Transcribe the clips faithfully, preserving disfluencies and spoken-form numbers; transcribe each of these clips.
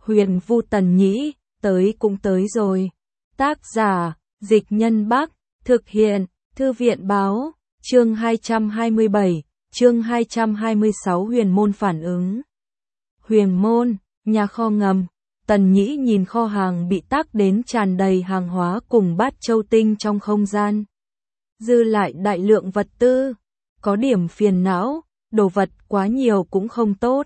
Huyền Vu Tần Nhĩ, tới cũng tới rồi. Tác giả, Dịch Nhân Bắc, thực hiện, Thư viện Báo, chương hai trăm hai mươi bảy, chương hai trăm hai mươi sáu Huyền Môn phản ứng. Huyền Môn, nhà kho ngầm. Tần Nhĩ nhìn kho hàng bị tác đến tràn đầy hàng hóa cùng bát châu tinh trong không gian. Dư lại đại lượng vật tư, có điểm phiền não, đồ vật quá nhiều cũng không tốt.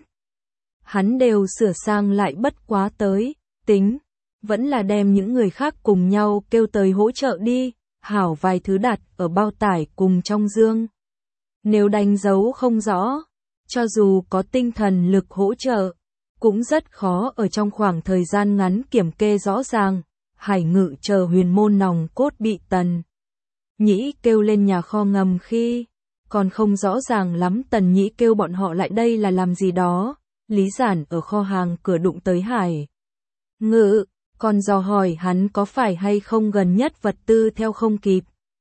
Hắn đều sửa sang lại bất quá tới, tính, vẫn là đem những người khác cùng nhau kêu tới hỗ trợ đi, hảo vài thứ đặt ở bao tải cùng trong dương. Nếu đánh dấu không rõ, cho dù có tinh thần lực hỗ trợ, cũng rất khó ở trong khoảng thời gian ngắn kiểm kê rõ ràng. Hải Ngự chờ Huyền Môn nòng cốt bị Tần Nhĩ kêu lên nhà kho ngầm khi còn không rõ ràng lắm. Tần Nhĩ kêu bọn họ lại đây là làm gì đó. Lý Giản ở kho hàng cửa đụng tới Hải Ngự, còn dò hỏi hắn có phải hay không gần nhất vật tư theo không kịp.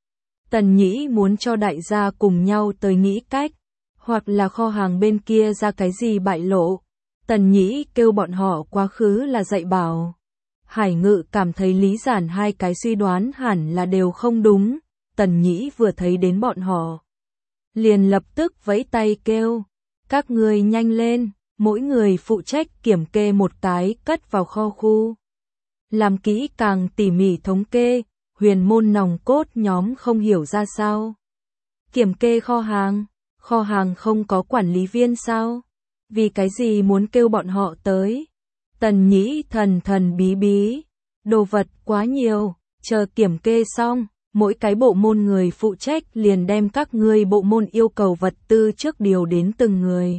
Tần Nhĩ muốn cho đại gia cùng nhau tới nghĩ cách, hoặc là kho hàng bên kia ra cái gì bại lộ. Tần Nhĩ kêu bọn họ quá khứ là dạy bảo. Hải Ngự cảm thấy Lý Giản hai cái suy đoán hẳn là đều không đúng. Tần Nhĩ vừa thấy đến bọn họ, liền lập tức vẫy tay kêu, các người nhanh lên, mỗi người phụ trách kiểm kê một cái cất vào kho khu. Làm kỹ càng tỉ mỉ thống kê. Huyền Môn nòng cốt nhóm không hiểu ra sao. Kiểm kê kho hàng, kho hàng không có quản lý viên sao? Vì cái gì muốn kêu bọn họ tới? Tần Nhĩ thần thần bí bí, đồ vật quá nhiều, chờ kiểm kê xong, mỗi cái bộ môn người phụ trách liền đem các ngươi bộ môn yêu cầu vật tư trước điều đến từng người.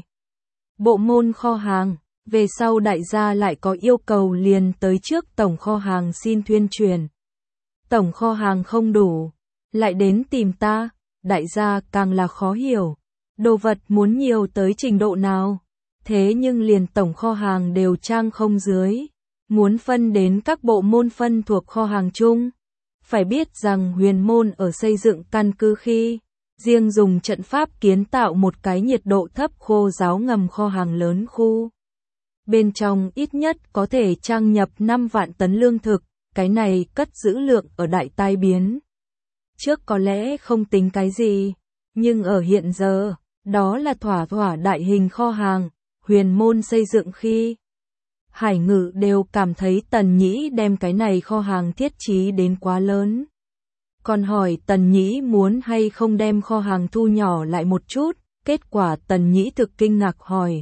Bộ môn kho hàng, về sau đại gia lại có yêu cầu liền tới trước tổng kho hàng xin tuyên truyền. Tổng kho hàng không đủ, lại đến tìm ta, đại gia càng là khó hiểu. Đồ vật muốn nhiều tới trình độ nào? Thế nhưng liền tổng kho hàng đều trang không dưới, muốn phân đến các bộ môn phân thuộc kho hàng chung. Phải biết rằng Huyền Môn ở xây dựng căn cứ khi, riêng dùng trận pháp kiến tạo một cái nhiệt độ thấp khô ráo ngầm kho hàng lớn khu. Bên trong ít nhất có thể trang nhập năm vạn tấn lương thực, cái này cất giữ lượng ở đại tai biến. Trước có lẽ không tính cái gì, nhưng ở hiện giờ, đó là thỏa thỏa đại hình kho hàng. Huyền Môn xây dựng khi, Hải Ngự đều cảm thấy Tần Nhĩ đem cái này kho hàng thiết trí đến quá lớn. Còn hỏi Tần Nhĩ muốn hay không đem kho hàng thu nhỏ lại một chút, kết quả Tần Nhĩ thực kinh ngạc hỏi.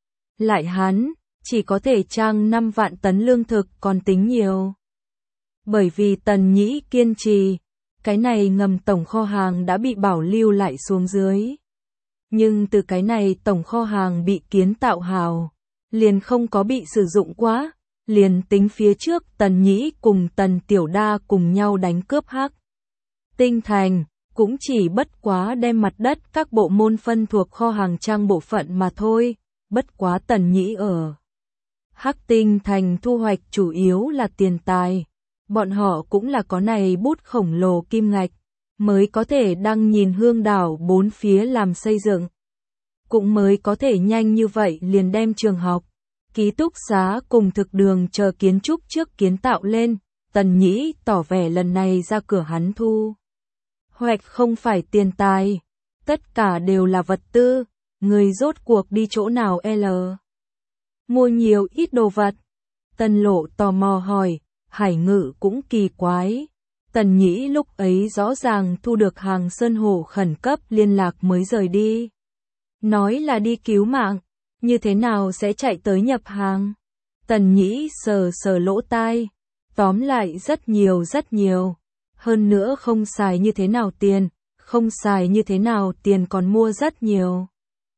Lại hắn, chỉ có thể trang năm vạn tấn lương thực còn tính nhiều. Bởi vì Tần Nhĩ kiên trì, cái này ngầm tổng kho hàng đã bị bảo lưu lại xuống dưới. Nhưng từ cái này tổng kho hàng bị kiến tạo hào, liền không có bị sử dụng quá, liền tính phía trước Tần Nhĩ cùng Tần Tiểu Đa cùng nhau đánh cướp Hắc Tinh Thành, cũng chỉ bất quá đem mặt đất các bộ môn phân thuộc kho hàng trang bộ phận mà thôi, bất quá Tần Nhĩ ở Hắc Tinh Thành thu hoạch chủ yếu là tiền tài, bọn họ cũng là có này bút khổng lồ kim ngạch, mới có thể đăng nhìn hương đảo bốn phía làm xây dựng. Cũng mới có thể nhanh như vậy liền đem trường học, ký túc xá cùng thực đường chờ kiến trúc trước kiến tạo lên. Tần Nhĩ tỏ vẻ lần này ra cửa hắn thu hoạch không phải tiền tài, tất cả đều là vật tư, người rốt cuộc đi chỗ nào l. Mua nhiều ít đồ vật. Tần Lộ tò mò hỏi, Hải Ngự cũng kỳ quái. Tần Nhĩ lúc ấy rõ ràng thu được hàng sơn hổ khẩn cấp liên lạc mới rời đi. Nói là đi cứu mạng, như thế nào sẽ chạy tới nhập hàng? Tần Nhĩ sờ sờ lỗ tai, tóm lại rất nhiều rất nhiều. Hơn nữa không xài như thế nào tiền, không xài như thế nào tiền còn mua rất nhiều.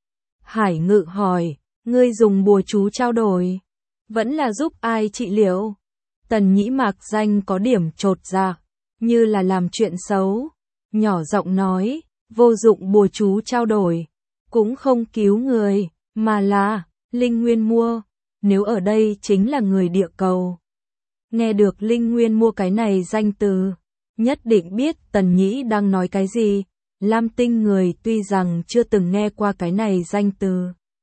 Hải Ngự hỏi, ngươi dùng bùa chú trao đổi, vẫn là giúp ai trị liệu? Tần Nhĩ mạc danh có điểm chột dạ, như là làm chuyện xấu, nhỏ giọng nói, vô dụng bùa chú trao đổi, cũng không cứu người, mà là linh nguyên mua, nếu ở đây chính là người địa cầu. Nghe được linh nguyên mua cái này danh từ, nhất định biết Tần Nhĩ đang nói cái gì. Lam Tinh người tuy rằng chưa từng nghe qua cái này danh từ,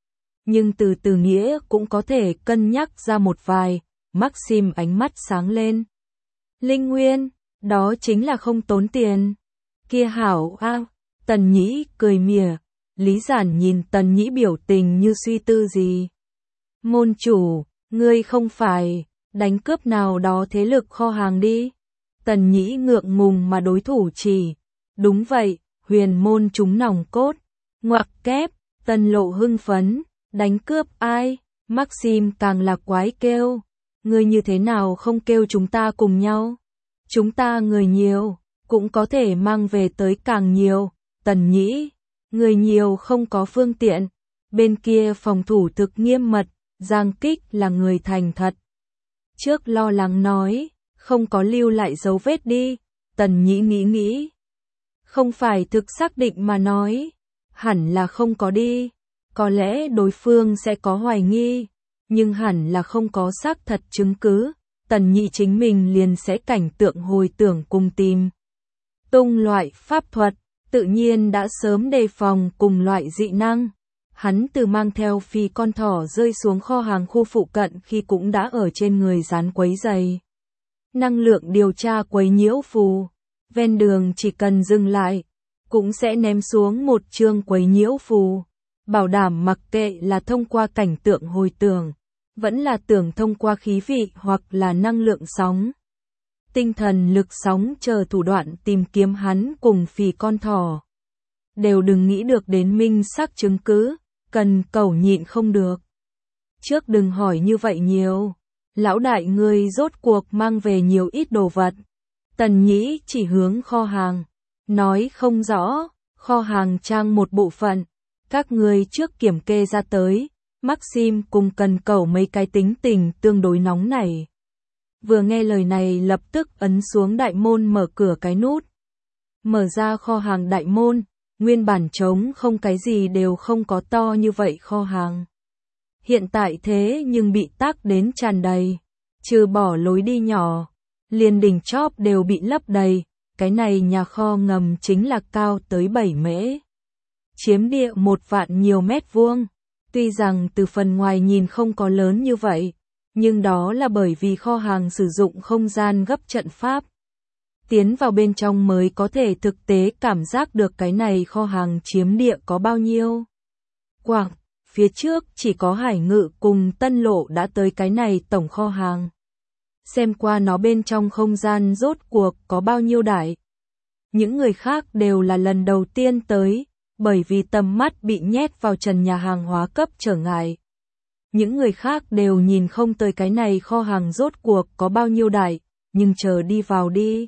nhưng từ từ nghĩa cũng có thể cân nhắc ra một vài. Maxim ánh mắt sáng lên. Linh Nguyên, đó chính là không tốn tiền. Kia hảo a. Tần Nhĩ cười mỉa. Lý Giản nhìn Tần Nhĩ biểu tình như suy tư gì. Môn chủ, ngươi không phải đánh cướp nào đó thế lực kho hàng đi. Tần Nhĩ ngượng ngùng mà đối thủ chỉ. Đúng vậy, huyền môn chúng nòng cốt. Ngoặc kép, Tần Lộ hưng phấn. Đánh cướp ai? Maxim càng là quái kêu. Ngươi như thế nào không kêu chúng ta cùng nhau? Chúng ta người nhiều, cũng có thể mang về tới càng nhiều. Tần Nhĩ, người nhiều không có phương tiện. Bên kia phòng thủ thực nghiêm mật, Giang Kích là người thành thật. Trước lo lắng nói, không có lưu lại dấu vết đi. Tần Nhĩ nghĩ nghĩ. Không phải thực xác định mà nói, hẳn là không có đi. Có lẽ đối phương sẽ có hoài nghi, nhưng hẳn là không có xác thật chứng cứ. Tần Nhĩ chính mình liền sẽ cảnh tượng hồi tưởng cùng tìm. Tung loại pháp thuật, tự nhiên đã sớm đề phòng cùng loại dị năng. Hắn từ mang theo phi con thỏ rơi xuống kho hàng khu phụ cận khi cũng đã ở trên người dán quấy giày. Năng lượng điều tra quấy nhiễu phù, ven đường chỉ cần dừng lại, cũng sẽ ném xuống một chương quấy nhiễu phù. Bảo đảm mặc kệ là thông qua cảnh tượng hồi tưởng, vẫn là tưởng thông qua khí vị hoặc là năng lượng sóng. Tinh thần lực sóng chờ thủ đoạn tìm kiếm hắn cùng phì con thỏ. Đều đừng nghĩ được đến minh xác chứng cứ, cần cầu nhịn không được. Trước đừng hỏi như vậy nhiều. Lão đại ngươi rốt cuộc mang về nhiều ít đồ vật. Tần Nhĩ chỉ hướng kho hàng. Nói không rõ, kho hàng trang một bộ phận. Các ngươi trước kiểm kê ra tới. Maxim cùng cần cầu mấy cái tính tình tương đối nóng này. Vừa nghe lời này lập tức ấn xuống đại môn mở cửa cái nút. Mở ra kho hàng đại môn, nguyên bản trống không cái gì đều không có to như vậy kho hàng. Hiện tại thế nhưng bị tác đến tràn đầy, trừ bỏ lối đi nhỏ, liền đỉnh chóp đều bị lấp đầy, cái này nhà kho ngầm chính là cao tới bảy mễ. Chiếm địa một vạn nhiều mét vuông, tuy rằng từ phần ngoài nhìn không có lớn như vậy, nhưng đó là bởi vì kho hàng sử dụng không gian gấp trận pháp. Tiến vào bên trong mới có thể thực tế cảm giác được cái này kho hàng chiếm địa có bao nhiêu. Quảng, phía trước chỉ có Hải Ngự cùng Tân Lộ đã tới cái này tổng kho hàng. Xem qua nó bên trong không gian rốt cuộc có bao nhiêu đại. Những người khác đều là lần đầu tiên tới, bởi vì tầm mắt bị nhét vào trần nhà hàng hóa cấp trở ngại. Những người khác đều nhìn không tới cái này kho hàng rốt cuộc có bao nhiêu đại, nhưng chờ đi vào đi.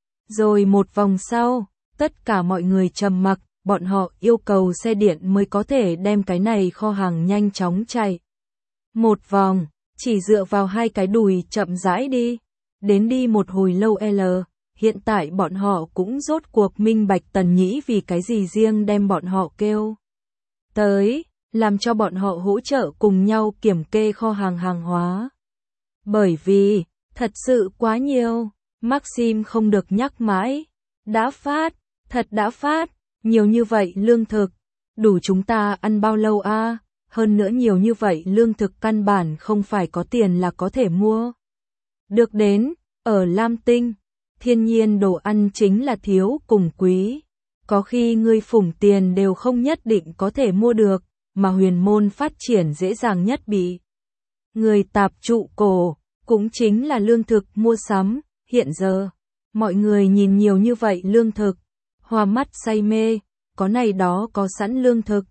Rồi một vòng sau, tất cả mọi người trầm mặc, bọn họ yêu cầu xe điện mới có thể đem cái này kho hàng nhanh chóng chạy. Một vòng, chỉ dựa vào hai cái đùi chậm rãi đi. Đến đi một hồi lâu L, hiện tại bọn họ cũng rốt cuộc minh bạch Tần Nhĩ vì cái gì riêng đem bọn họ kêu tới, làm cho bọn họ hỗ trợ cùng nhau kiểm kê kho hàng hàng hóa. Bởi vì, thật sự quá nhiều, Maxim không được nhắc mãi. Đã phát, thật đã phát, nhiều như vậy lương thực, đủ chúng ta ăn bao lâu a? À? Hơn nữa nhiều như vậy lương thực căn bản không phải có tiền là có thể mua. Được đến, ở Lam Tinh, thiên nhiên đồ ăn chính là thiếu cùng quý. Có khi ngươi phủng tiền đều không nhất định có thể mua được, mà huyền môn phát triển dễ dàng nhất bị người tạp trụ cổ, cũng chính là lương thực mua sắm. Hiện giờ, mọi người nhìn nhiều như vậy lương thực, hoa mắt say mê, có này đó có sẵn lương thực.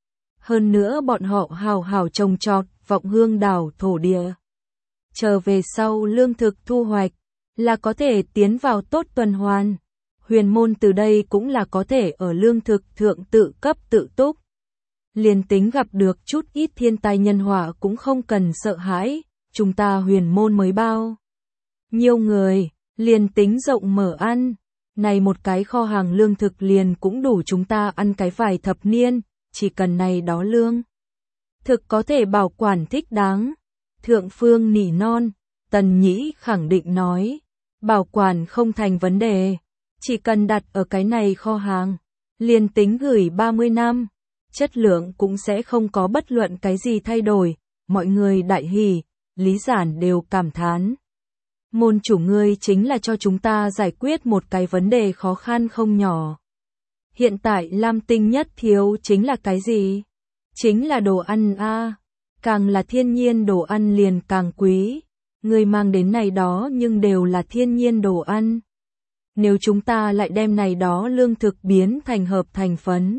Hơn nữa bọn họ hào hào trồng trọt, vọng hương đảo thổ địa. Trở về sau lương thực thu hoạch, là có thể tiến vào tốt tuần hoàn. Huyền môn từ đây cũng là có thể ở lương thực thượng tự cấp tự túc. Liền tính gặp được chút ít thiên tai nhân họa cũng không cần sợ hãi, chúng ta huyền môn mới bao. Nhiều người, liền tính rộng mở ăn, này một cái kho hàng lương thực liền cũng đủ chúng ta ăn cái vài thập niên, chỉ cần này đó lương. Thực có thể bảo quản thích đáng. Thượng phương nỉ non, Tần Nhĩ khẳng định nói, bảo quản không thành vấn đề, chỉ cần đặt ở cái này kho hàng, liền tính gửi ba mươi năm, chất lượng cũng sẽ không có bất luận cái gì thay đổi, mọi người đại hỉ, Lý Giản đều cảm thán. Môn chủ ngươi chính là cho chúng ta giải quyết một cái vấn đề khó khăn không nhỏ. Hiện tại Lam Tinh nhất thiếu chính là cái gì? Chính là đồ ăn a. Càng là thiên nhiên đồ ăn liền càng quý. Ngươi mang đến này đó nhưng đều là thiên nhiên đồ ăn. Nếu chúng ta lại đem này đó lương thực biến thành hợp thành phấn,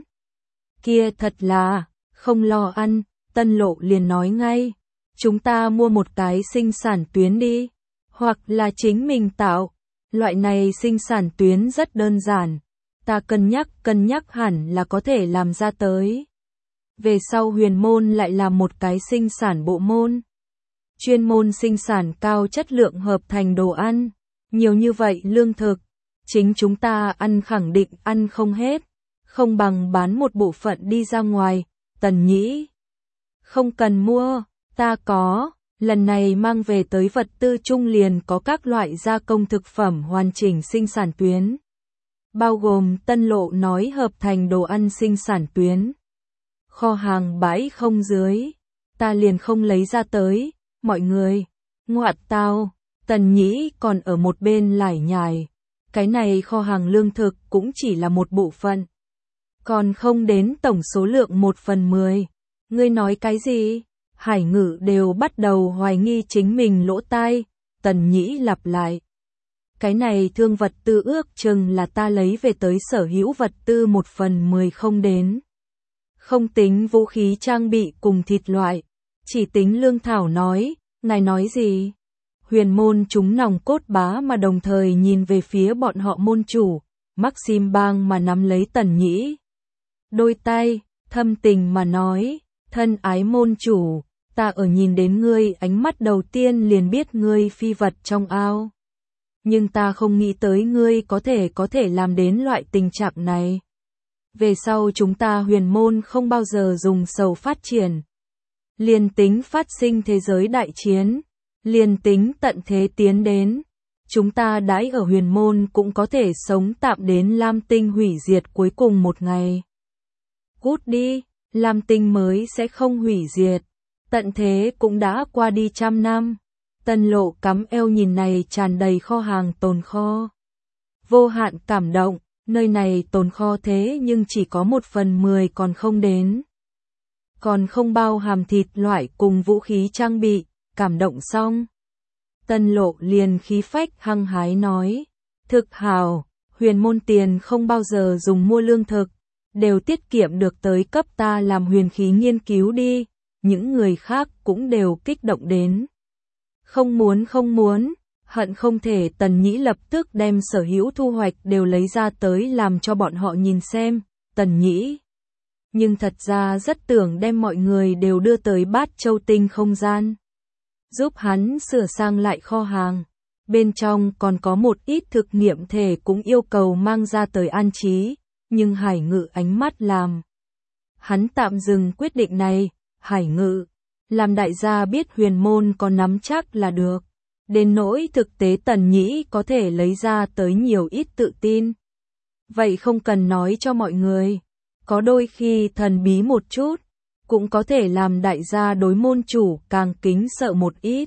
kia thật là không lo ăn. Tân Lộ liền nói ngay, chúng ta mua một cái sinh sản tuyến đi, hoặc là chính mình tạo. Loại này sinh sản tuyến rất đơn giản, ta cân nhắc cân nhắc hẳn là có thể làm ra tới. Về sau Huyền môn lại làm một cái sinh sản bộ môn, chuyên môn sinh sản cao chất lượng hợp thành đồ ăn. Nhiều như vậy lương thực, chính chúng ta ăn khẳng định ăn không hết, không bằng bán một bộ phận đi ra ngoài. Tần Nhĩ, không cần mua, ta có, lần này mang về tới vật tư trung liền có các loại gia công thực phẩm hoàn chỉnh sinh sản tuyến, bao gồm Tân Lộ nói hợp thành đồ ăn sinh sản tuyến. Kho hàng bãi không dưới, ta liền không lấy ra tới. Mọi người, ngoại tao, Tần Nhĩ còn ở một bên lải nhải, cái này kho hàng lương thực cũng chỉ là một bộ phận, còn không đến tổng số lượng một phần mười. Ngươi nói cái gì? Hải Ngự đều bắt đầu hoài nghi chính mình lỗ tai. Tần Nhĩ lặp lại, cái này thương vật tư ước chừng là ta lấy về tới sở hữu vật tư một phần mười không đến. Không tính vũ khí trang bị cùng thịt loại, chỉ tính lương thảo. Nói, ngài nói gì? Huyền môn chúng nòng cốt bá mà đồng thời nhìn về phía bọn họ môn chủ, Maxim bang mà nắm lấy Tần Nhĩ đôi tay, thâm tình mà nói, thân ái môn chủ, ta ở nhìn đến ngươi ánh mắt đầu tiên liền biết ngươi phi vật trong ao. Nhưng ta không nghĩ tới ngươi có thể có thể làm đến loại tình trạng này. Về sau chúng ta Huyền môn không bao giờ dùng sầu phát triển. Liền tính phát sinh thế giới đại chiến, liền tính tận thế tiến đến, chúng ta đãi ở Huyền môn cũng có thể sống tạm đến Lam Tinh hủy diệt cuối cùng một ngày. Cút đi, Lam Tinh mới sẽ không hủy diệt. Tận thế cũng đã qua đi trăm năm. Tân Lộ cắm eo nhìn này tràn đầy kho hàng tồn kho. Vô hạn cảm động, nơi này tồn kho thế nhưng chỉ có một phần mười còn không đến. Còn không bao hàm thịt loại cùng vũ khí trang bị, cảm động xong. Tân Lộ liền khí phách hăng hái nói, thực hào, Huyền môn tiền không bao giờ dùng mua lương thực, đều tiết kiệm được tới cấp ta làm huyền khí nghiên cứu đi. Những người khác cũng đều kích động đến. Không muốn không muốn, hận không thể. Tần Nhĩ lập tức đem sở hữu thu hoạch đều lấy ra tới làm cho bọn họ nhìn xem. Tần Nhĩ, nhưng thật ra rất tưởng đem mọi người đều đưa tới Bát Châu Tinh không gian, giúp hắn sửa sang lại kho hàng. Bên trong còn có một ít thực nghiệm thể cũng yêu cầu mang ra tới an trí, nhưng Hải Ngự ánh mắt làm hắn tạm dừng quyết định này. Hải Ngự, làm đại gia biết Huyền môn có nắm chắc là được. Đến nỗi thực tế Tần Nhĩ có thể lấy ra tới nhiều ít tự tin, vậy không cần nói cho mọi người. Có đôi khi thần bí một chút, cũng có thể làm đại gia đối môn chủ càng kính sợ một ít.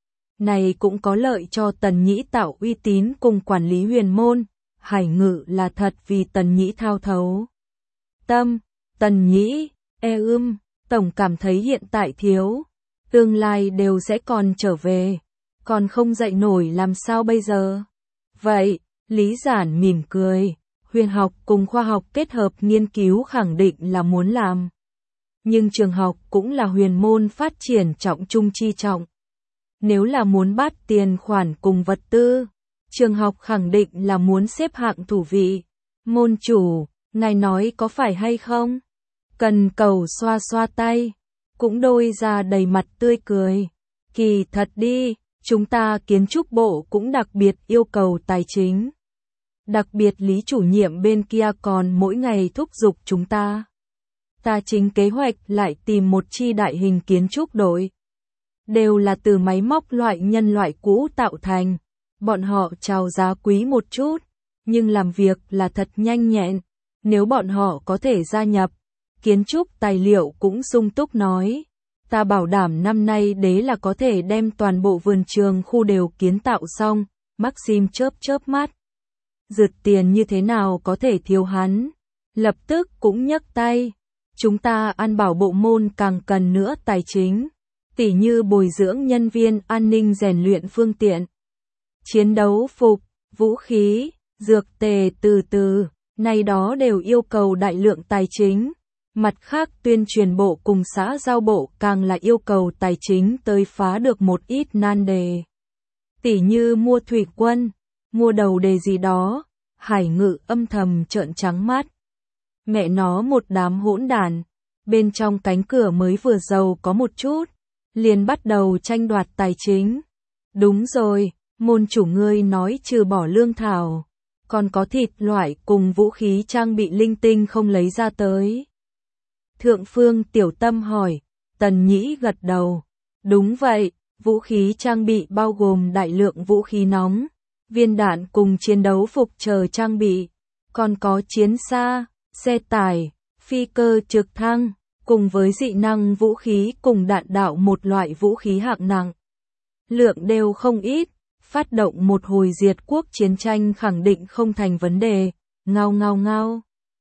Này cũng có lợi cho Tần Nhĩ tạo uy tín cùng quản lý Huyền môn. Hải Ngự là thật vì Tần Nhĩ thao thấu tâm. Tần Nhĩ, e ưm, tổng cảm thấy hiện tại thiếu, tương lai đều sẽ còn trở về, còn không dậy nổi làm sao bây giờ? Vậy, Lý Giản mỉm cười, huyền học cùng khoa học kết hợp nghiên cứu khẳng định là muốn làm. Nhưng trường học cũng là huyền môn phát triển trọng trung chi trọng. Nếu là muốn bắt tiền khoản cùng vật tư, trường học khẳng định là muốn xếp hạng thủ vị. Môn chủ, ngài nói có phải hay không? Cần cầu xoa xoa tay, cũng đôi ra đầy mặt tươi cười. Kỳ thật đi, chúng ta kiến trúc bộ cũng đặc biệt yêu cầu tài chính. Đặc biệt Lý chủ nhiệm bên kia còn mỗi ngày thúc giục chúng ta. Ta chính kế hoạch lại tìm một chi đại hình kiến trúc đội. Đều là từ máy móc loại nhân loại cũ tạo thành. Bọn họ chào giá quý một chút, nhưng làm việc là thật nhanh nhẹn. Nếu bọn họ có thể gia nhập, kiến trúc tài liệu cũng sung túc nói. Ta bảo đảm năm nay đế là có thể đem toàn bộ vườn trường khu đều kiến tạo xong, Maxim chớp chớp mắt. Rượt tiền như thế nào có thể thiếu hắn. Lập tức cũng nhấc tay. Chúng ta an bảo bộ môn càng cần nữa tài chính. Tỉ như bồi dưỡng nhân viên an ninh rèn luyện phương tiện. Chiến đấu phục, vũ khí, dược tề từ từ, này đó đều yêu cầu đại lượng tài chính. Mặt khác tuyên truyền bộ cùng xã giao bộ càng là yêu cầu tài chính tới phá được một ít nan đề. Tỉ như mua thủy quân, mua đầu đề gì đó, Hải Ngự âm thầm trợn trắng mắt. Mẹ nó một đám hỗn đản, bên trong cánh cửa mới vừa giàu có một chút, liền bắt đầu tranh đoạt tài chính. Đúng rồi, môn chủ ngươi nói trừ bỏ lương thảo, còn có thịt loại cùng vũ khí trang bị linh tinh không lấy ra tới. Thượng Phương Tiểu Tâm hỏi, Tần Nhĩ gật đầu. Đúng vậy, vũ khí trang bị bao gồm đại lượng vũ khí nóng, viên đạn cùng chiến đấu phục chờ trang bị, còn có chiến xa, xe tải, phi cơ trực thăng, cùng với dị năng vũ khí cùng đạn đạo một loại vũ khí hạng nặng. Lượng đều không ít, phát động một hồi diệt quốc chiến tranh khẳng định không thành vấn đề, ngao ngao ngao.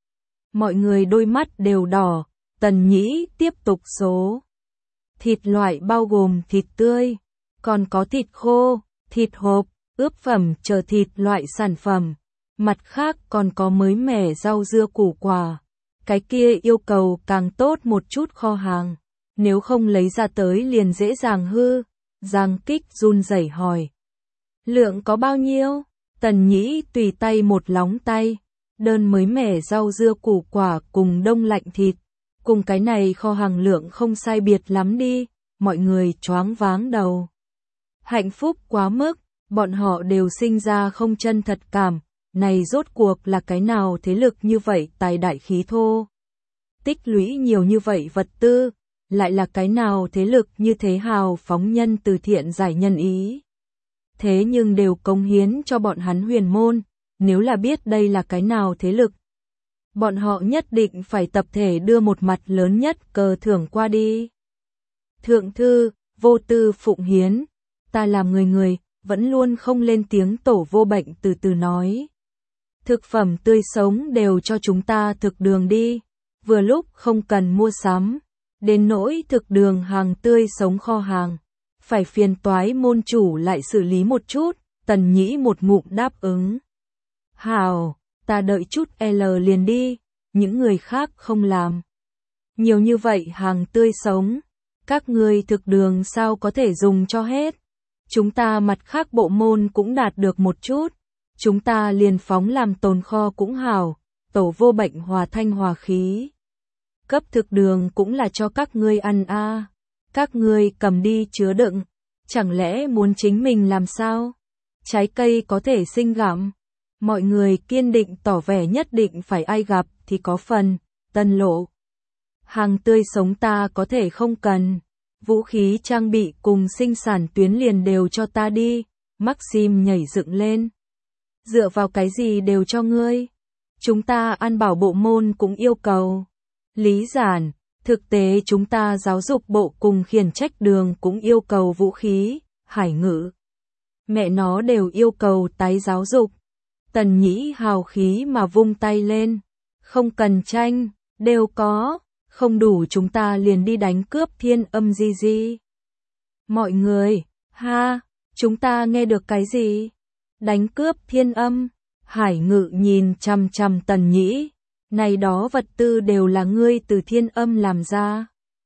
Mọi người đôi mắt đều đỏ, Tần Nhĩ tiếp tục số. Thịt loại bao gồm thịt tươi, còn có thịt khô, thịt hộp, ướp phẩm chờ thịt loại sản phẩm. Mặt khác còn có mới mẻ rau dưa củ quả. Cái kia yêu cầu càng tốt một chút kho hàng. Nếu không lấy ra tới liền dễ dàng hư. Giang Kích run rẩy hỏi. Lượng có bao nhiêu? Tần Nhĩ tùy tay một lóng tay. Đơn mới mẻ rau dưa củ quả cùng đông lạnh thịt. Cùng cái này kho hàng lượng không sai biệt lắm đi. Mọi người choáng váng đầu. Hạnh phúc quá mức. Bọn họ đều sinh ra không chân thật cảm. Này rốt cuộc là cái nào thế lực như vậy tài đại khí thô. Tích lũy nhiều như vậy vật tư. Lại là cái nào thế lực như thế hào phóng nhân từ thiện giải nhân ý. Thế nhưng đều cống hiến cho bọn hắn huyền môn. Nếu là biết đây là cái nào thế lực. Bọn họ nhất định phải tập thể đưa một mặt lớn nhất cờ thưởng qua đi. Thượng thư, vô tư phụng hiến. Ta làm người người, vẫn luôn không lên tiếng tổ vô bệnh từ từ nói. Thực phẩm tươi sống đều cho chúng ta thực đường đi. Vừa lúc không cần mua sắm. Đến nỗi thực đường hàng tươi sống kho hàng. Phải phiền toái môn chủ lại xử lý một chút. Tần Nhĩ một ngụm đáp ứng. Hào, ta đợi chút L liền đi. Những người khác không làm. Nhiều như vậy hàng tươi sống. Các ngươi thực đường sao có thể dùng cho hết. Chúng ta mặt khác bộ môn cũng đạt được một chút. Chúng ta liền phóng làm tồn kho cũng hảo. Tổ vô bệnh hòa thanh hòa khí. Cấp thực đường cũng là cho các ngươi ăn a. À. Các ngươi cầm đi chứa đựng. Chẳng lẽ muốn chính mình làm sao? Trái cây có thể sinh gặm. Mọi người kiên định tỏ vẻ nhất định phải ai gặp thì có phần. Tân Lộ. Hàng tươi sống ta có thể không cần. Vũ khí trang bị cùng sinh sản tuyến liền đều cho ta đi. Maxim nhảy dựng lên. Dựa vào cái gì đều cho ngươi. Chúng ta an bảo bộ môn cũng yêu cầu. Lý giản, thực tế chúng ta giáo dục bộ cùng khiển trách đường cũng yêu cầu vũ khí. Hải Ngự. Mẹ nó đều yêu cầu tái giáo dục. Tần Nhĩ hào khí mà vung tay lên. Không cần tranh, đều có. Không đủ chúng ta liền đi đánh cướp thiên âm di di. Mọi người, ha, chúng ta nghe được cái gì? Đánh cướp thiên âm. Hải Ngự nhìn chằm chằm Tần Nhĩ. Này đó vật tư đều là ngươi từ thiên âm làm ra.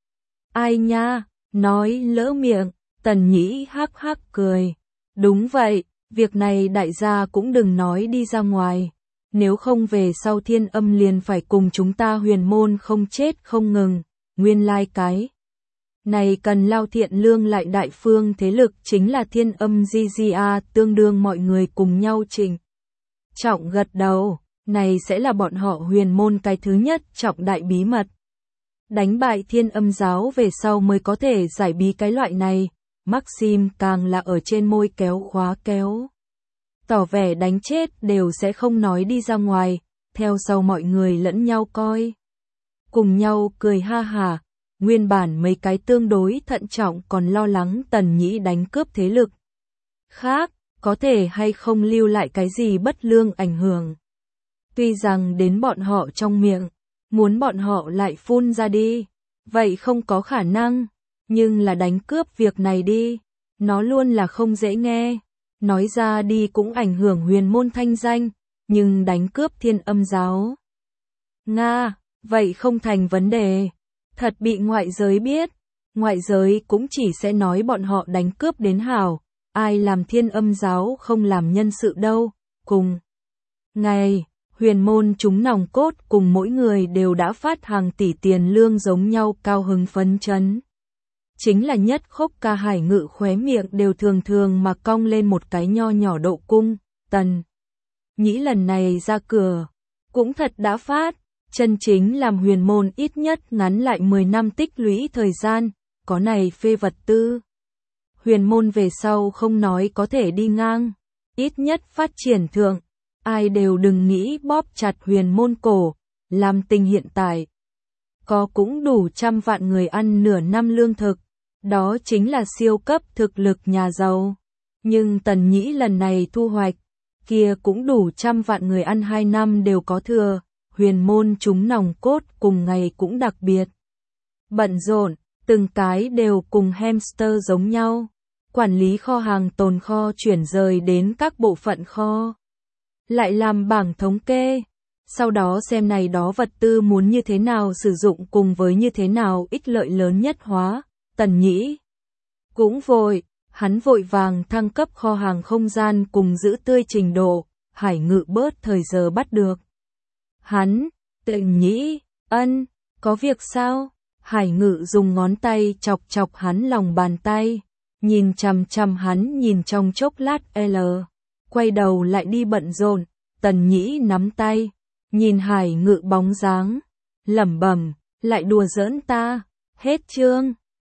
Ai nha, nói lỡ miệng. Tần Nhĩ hắc hắc cười. Đúng vậy, việc này đại gia cũng đừng nói đi ra ngoài. Nếu không về sau thiên âm liền phải cùng chúng ta huyền môn không chết không ngừng. Nguyên lai like cái này cần lao thiện lương lại đại phương thế lực chính là thiên âm gi gi a, tương đương mọi người cùng nhau trình. Trọng gật đầu, này sẽ là bọn họ huyền môn cái thứ nhất trọng đại bí mật. Đánh bại thiên âm giáo về sau mới có thể giải bí cái loại này. Maxim càng là ở trên môi kéo khóa kéo. Tỏ vẻ đánh chết đều sẽ không nói đi ra ngoài, theo sau mọi người lẫn nhau coi. cùng nhau cười ha hả. Nguyên bản mấy cái tương đối thận trọng còn lo lắng Tần Nhĩ đánh cướp thế lực khác, có thể hay không lưu lại cái gì bất lương ảnh hưởng. Tuy rằng đến bọn họ trong miệng, muốn bọn họ lại phun ra đi, vậy không có khả năng, nhưng là đánh cướp việc này đi, nó luôn là không dễ nghe, nói ra đi cũng ảnh hưởng huyền môn thanh danh, nhưng đánh cướp Thiên Âm giáo Nga, vậy không thành vấn đề. Thật bị ngoại giới biết, ngoại giới cũng chỉ sẽ nói bọn họ đánh cướp đến hảo, ai làm Thiên Âm giáo không làm nhân sự đâu. Cùng ngày, huyền môn chúng nòng cốt cùng mỗi người đều đã phát hàng tỷ tiền lương giống nhau cao hứng phấn chấn. Chính là nhất khúc ca Hải Ngự khóe miệng đều thường thường mà cong lên một cái nho nhỏ độ cung. Tần Nhĩ lần này ra cửa, cũng thật đã phát, chân chính làm huyền môn ít nhất ngắn lại mười năm tích lũy thời gian, có này phê vật tư. Huyền môn về sau không nói có thể đi ngang, ít nhất phát triển thượng, ai đều đừng nghĩ bóp chặt huyền môn cổ, làm tình hiện tại. Có cũng đủ trăm vạn người ăn nửa năm lương thực, đó chính là siêu cấp thực lực nhà giàu. Nhưng Tần Nhĩ lần này thu hoạch, kia cũng đủ trăm vạn người ăn hai năm đều có thừa. Huyền môn chúng nòng cốt cùng ngày cũng đặc biệt bận rộn, từng cái đều cùng hamster giống nhau, quản lý kho hàng tồn kho chuyển rời đến các bộ phận kho, lại làm bảng thống kê, sau đó xem này đó vật tư muốn như thế nào sử dụng cùng với như thế nào ích lợi lớn nhất hóa. Tần Nhĩ cũng vội, hắn vội vàng thăng cấp kho hàng không gian cùng giữ tươi trình độ, Hải Ngự bớt thời giờ bắt được. Hắn, Tần Nhĩ, ân, có việc sao? Hải Ngự dùng ngón tay chọc chọc hắn lòng bàn tay, nhìn chằm chằm hắn nhìn trong chốc lát L, quay đầu lại đi bận rộn. Tần Nhĩ nắm tay, nhìn Hải Ngự bóng dáng, lẩm bẩm, lại đùa giỡn ta, hết chương.